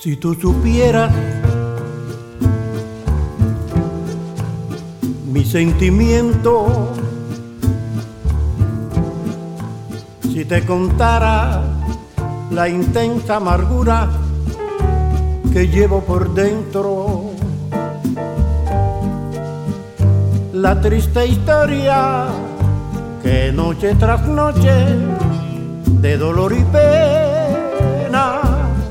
Si tú supieras mi sentimiento, si te contara la intensa amargura que llevo por dentro, la triste historia que noche tras noche de dolor y pena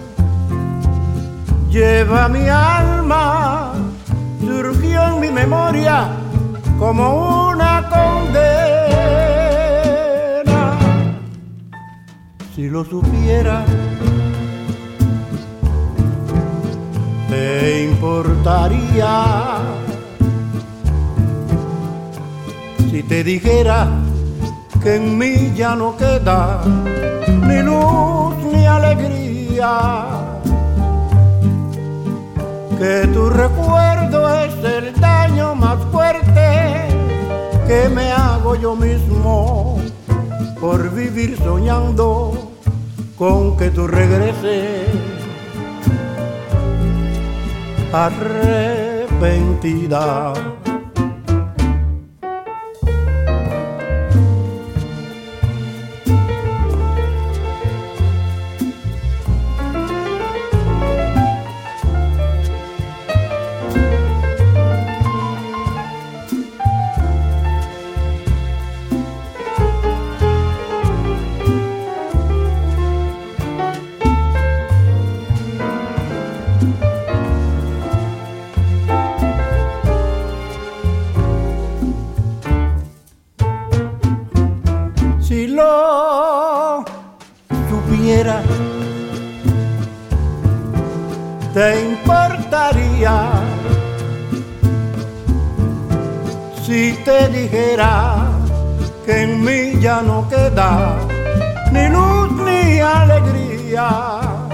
lleva mi alma, surgió en mi memoria como una condena. Si lo supiera, te importaría si te dijera que en mí ya no queda ni luz ni alegría, que tu recuerdo es el daño más fuerte que me hago yo mismo por vivir soñando con que tú regreses arrepentida. Si lo supiera, te importaría si te dijera que en mí ya no queda ni luz ni alegría,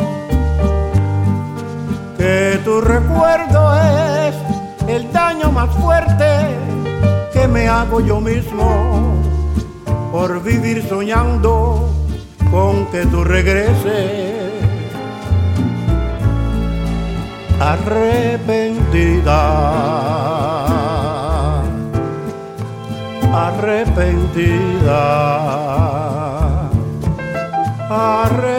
que tu recuerdo es el daño más fuerte que me hago yo mismo por vivir soñando con que tú regreses arrepentida, arrepentida, arrepentida.